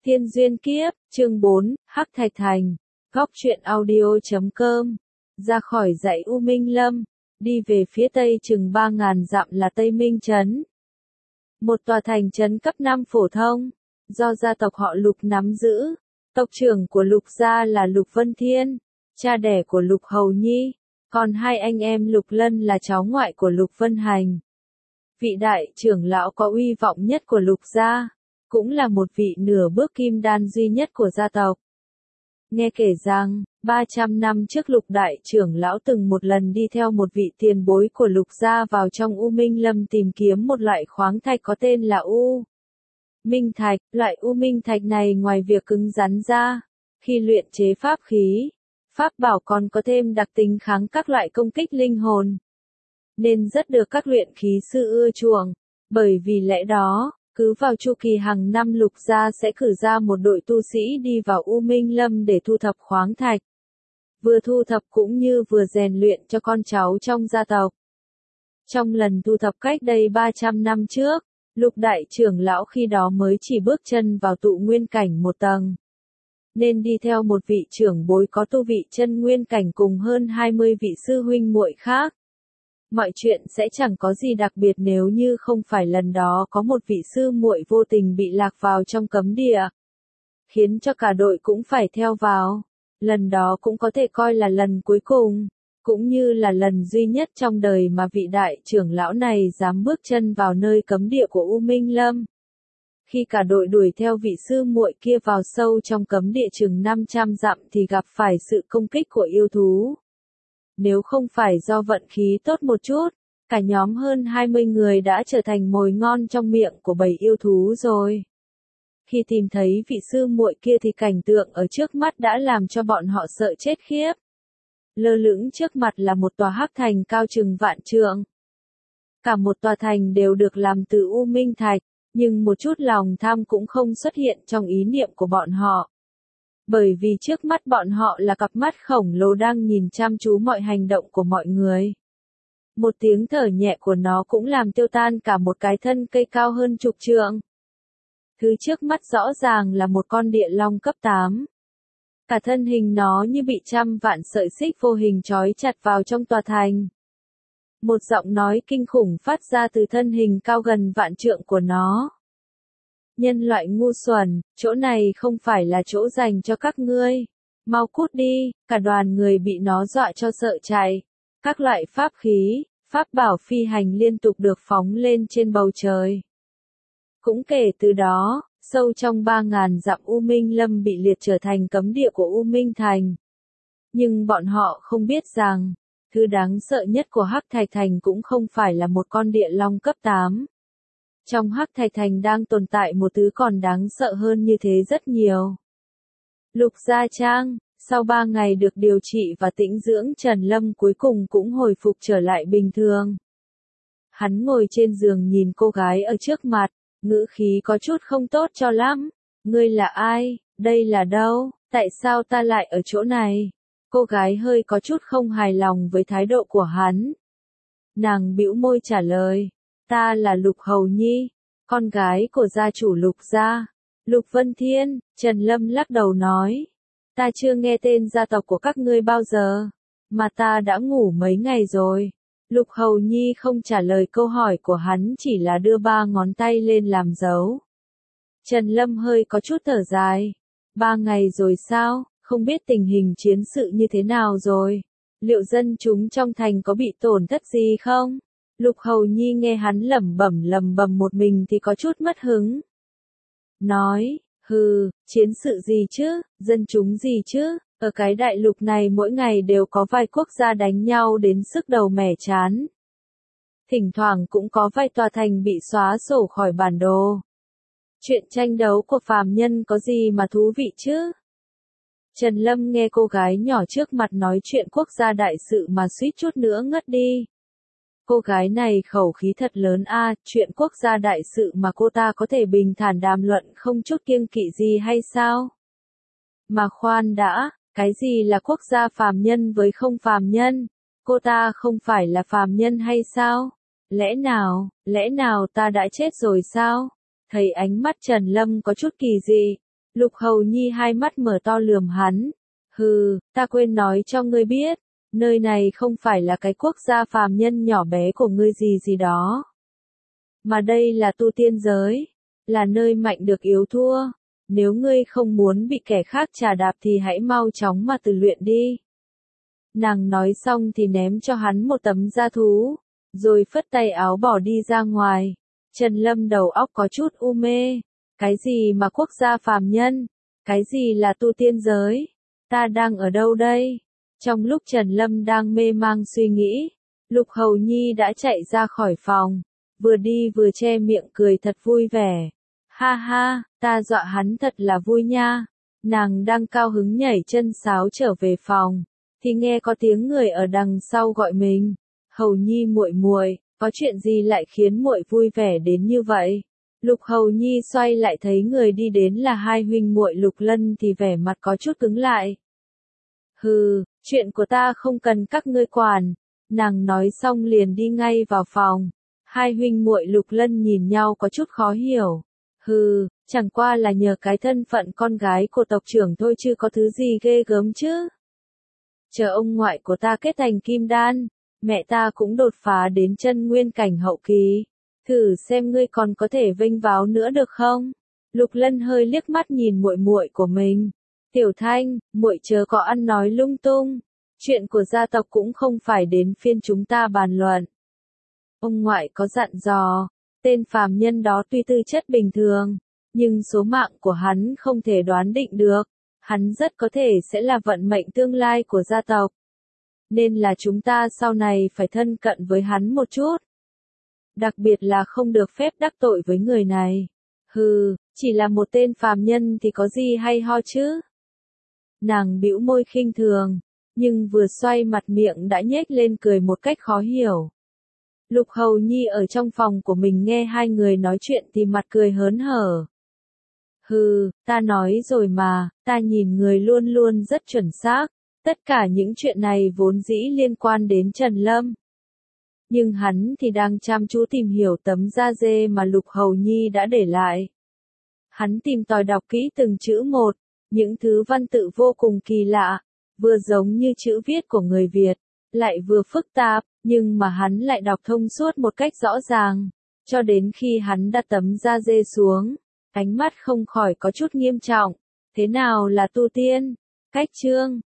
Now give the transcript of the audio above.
Tiên duyên kiếp, chương 4, Hắc Thạch Thành, góc truyện audio.com. Ra khỏi dãy U Minh Lâm, đi về phía tây chừng 3.000 dặm là Tây Minh Trấn. Một tòa thành trấn cấp 5 phổ thông, do gia tộc họ Lục nắm giữ. Tộc trưởng của Lục gia là Lục Vân Thiên, cha đẻ của Lục Hầu Nhi, còn hai anh em Lục Lân là cháu ngoại của Lục Vân Hành. Vị đại trưởng lão có uy vọng nhất của Lục gia, cũng là một vị nửa bước kim đan duy nhất của gia tộc. Nghe kể rằng, 300 năm trước Lục đại trưởng lão từng một lần đi theo một vị tiền bối của Lục gia vào trong U Minh Lâm tìm kiếm một loại khoáng thạch có tên là U Minh Thạch. Loại U Minh Thạch này ngoài việc cứng rắn ra, khi luyện chế pháp khí, pháp bảo còn có thêm đặc tính kháng các loại công kích linh hồn, nên rất được các luyện khí sư ưa chuộng. Bởi vì lẽ đó, cứ vào chu kỳ hàng năm Lục gia sẽ cử ra một đội tu sĩ đi vào U Minh Lâm để thu thập khoáng thạch. Vừa thu thập cũng như vừa rèn luyện cho con cháu trong gia tộc. Trong lần thu thập cách đây 300 năm trước, Lục đại trưởng lão khi đó mới chỉ bước chân vào tụ nguyên cảnh một tầng, nên đi theo một vị trưởng bối có tu vị chân nguyên cảnh cùng hơn 20 vị sư huynh muội khác. Mọi chuyện sẽ chẳng có gì đặc biệt nếu như không phải lần đó có một vị sư muội vô tình bị lạc vào trong cấm địa, khiến cho cả đội cũng phải theo vào. Lần đó cũng có thể coi là lần cuối cùng, cũng như là lần duy nhất trong đời mà vị đại trưởng lão này dám bước chân vào nơi cấm địa của U Minh Lâm. Khi cả đội đuổi theo vị sư muội kia vào sâu trong cấm địa chừng 500 dặm thì gặp phải sự công kích của yêu thú. Nếu không phải do vận khí tốt một chút, cả nhóm hơn 20 người đã trở thành mồi ngon trong miệng của bầy yêu thú rồi. Khi tìm thấy vị sư muội kia thì cảnh tượng ở trước mắt đã làm cho bọn họ sợ chết khiếp. Lơ lửng trước mặt là một tòa hắc thành cao chừng vạn trượng. Cả một tòa thành đều được làm từ U Minh Thạch, nhưng một chút lòng tham cũng không xuất hiện trong ý niệm của bọn họ. Bởi vì trước mắt bọn họ là cặp mắt khổng lồ đang nhìn chăm chú mọi hành động của mọi người. Một tiếng thở nhẹ của nó cũng làm tiêu tan cả một cái thân cây cao hơn chục trượng. Thứ trước mắt rõ ràng là một con địa long cấp 8. Cả thân hình nó như bị trăm vạn sợi xích vô hình trói chặt vào trong tòa thành. Một giọng nói kinh khủng phát ra từ thân hình cao gần vạn trượng của nó. Nhân loại ngu xuẩn, chỗ này không phải là chỗ dành cho các ngươi. Mau cút đi, cả đoàn người bị nó dọa cho sợ chạy. Các loại pháp khí, pháp bảo phi hành liên tục được phóng lên trên bầu trời. Cũng kể từ đó, sâu trong 3.000 dặm U Minh Lâm bị liệt trở thành cấm địa của U Minh Thành. Nhưng bọn họ không biết rằng, thứ đáng sợ nhất của Hắc Thạch Thành cũng không phải là một con địa long cấp 8. Trong Hắc Thạch Thành đang tồn tại một thứ còn đáng sợ hơn như thế rất nhiều. Lục Gia Trang, sau 3 ngày được điều trị và tĩnh dưỡng, Trần Lâm cuối cùng cũng hồi phục trở lại bình thường. Hắn ngồi trên giường nhìn cô gái ở trước mặt, ngữ khí có chút không tốt cho lắm. Ngươi là ai? Đây là đâu? Tại sao ta lại ở chỗ này? Cô gái hơi có chút không hài lòng với thái độ của hắn. Nàng bĩu môi trả lời. Ta là Lục Hầu Nhi, con gái của gia chủ Lục gia. Lục Vân Thiên, Trần Lâm lắc đầu nói. Ta chưa nghe tên gia tộc của các ngươi bao giờ, mà ta đã ngủ mấy ngày rồi. Lục Hầu Nhi không trả lời câu hỏi của hắn, chỉ là đưa 3 ngón tay lên làm dấu. Trần Lâm hơi có chút thở dài. 3 ngày rồi sao, không biết tình hình chiến sự như thế nào rồi? Liệu dân chúng trong thành có bị tổn thất gì không? Lục Hầu Nhi nghe hắn lẩm bẩm một mình thì có chút mất hứng. Nói, hừ, chiến sự gì chứ, dân chúng gì chứ, ở cái đại lục này mỗi ngày đều có vài quốc gia đánh nhau đến sức đầu mẻ chán. Thỉnh thoảng cũng có vài tòa thành bị xóa sổ khỏi bản đồ. Chuyện tranh đấu của phàm nhân có gì mà thú vị chứ? Trần Lâm nghe cô gái nhỏ trước mặt nói chuyện quốc gia đại sự mà suýt chút nữa ngất đi. Cô gái này khẩu khí thật lớn a, chuyện quốc gia đại sự mà cô ta có thể bình thản đàm luận không chút kiêng kỵ gì hay sao? Mà khoan đã, cái gì là quốc gia phàm nhân với không phàm nhân? Cô ta không phải là phàm nhân hay sao? Lẽ nào ta đã chết rồi sao? Thấy ánh mắt Trần Lâm có chút kỳ dị, Lục Hầu Nhi hai mắt mở to lườm hắn. Hừ, ta quên nói cho ngươi biết, nơi này không phải là cái quốc gia phàm nhân nhỏ bé của ngươi gì gì đó. Mà đây là tu tiên giới, là nơi mạnh được yếu thua. Nếu ngươi không muốn bị kẻ khác trà đạp thì hãy mau chóng mà tự luyện đi. Nàng nói xong thì ném cho hắn một tấm da thú, rồi phất tay áo bỏ đi ra ngoài. Trần Lâm đầu óc có chút u mê. Cái gì mà quốc gia phàm nhân? Cái gì là tu tiên giới? Ta đang ở đâu đây? Trong lúc Trần Lâm đang mê mang suy nghĩ, Lục Hầu Nhi đã chạy ra khỏi phòng, vừa đi vừa che miệng cười thật vui vẻ. Ha ha, ta dọa hắn thật là vui nha. Nàng đang cao hứng nhảy chân sáo trở về phòng, thì nghe có tiếng người ở đằng sau gọi mình. Hầu Nhi muội muội, có chuyện gì lại khiến muội vui vẻ đến như vậy? Lục Hầu Nhi xoay lại thấy người đi đến là hai huynh muội Lục Lân thì vẻ mặt có chút cứng lại. Hừ, chuyện của ta không cần các ngươi quản. Nàng nói xong liền đi ngay vào phòng. Hai huynh muội Lục Lân nhìn nhau có chút khó hiểu. Hừ, chẳng qua là nhờ cái thân phận con gái của tộc trưởng thôi chứ có thứ gì ghê gớm chứ. Chờ ông ngoại của ta kết thành kim đan, mẹ ta cũng đột phá đến chân nguyên cảnh hậu kỳ. Thử xem ngươi còn có thể vênh váo nữa được không? Lục Lân hơi liếc mắt nhìn muội muội của mình. Tiểu Thanh, muội chớ có ăn nói lung tung. Chuyện của gia tộc cũng không phải đến phiên chúng ta bàn luận. Ông ngoại có dặn dò, tên phàm nhân đó tuy tư chất bình thường, nhưng số mạng của hắn không thể đoán định được. Hắn rất có thể sẽ là vận mệnh tương lai của gia tộc. Nên là chúng ta sau này phải thân cận với hắn một chút. Đặc biệt là không được phép đắc tội với người này. Hừ, chỉ là một tên phàm nhân thì có gì hay ho chứ? Nàng bĩu môi khinh thường, nhưng vừa xoay mặt miệng đã nhếch lên cười một cách khó hiểu. Lục Hầu Nhi ở trong phòng của mình nghe hai người nói chuyện thì mặt cười hớn hở. Hừ, ta nói rồi mà, ta nhìn người luôn luôn rất chuẩn xác. Tất cả những chuyện này vốn dĩ liên quan đến Trần Lâm. Nhưng hắn thì đang chăm chú tìm hiểu tấm da dê mà Lục Hầu Nhi đã để lại. Hắn tìm tòi đọc kỹ từng chữ một, những thứ văn tự vô cùng kỳ lạ, vừa giống như chữ viết của người Việt, lại vừa phức tạp, nhưng mà hắn lại đọc thông suốt một cách rõ ràng. Cho đến khi hắn đặt tấm da dê xuống, ánh mắt không khỏi có chút nghiêm trọng. Thế nào là tu tiên? Cách chương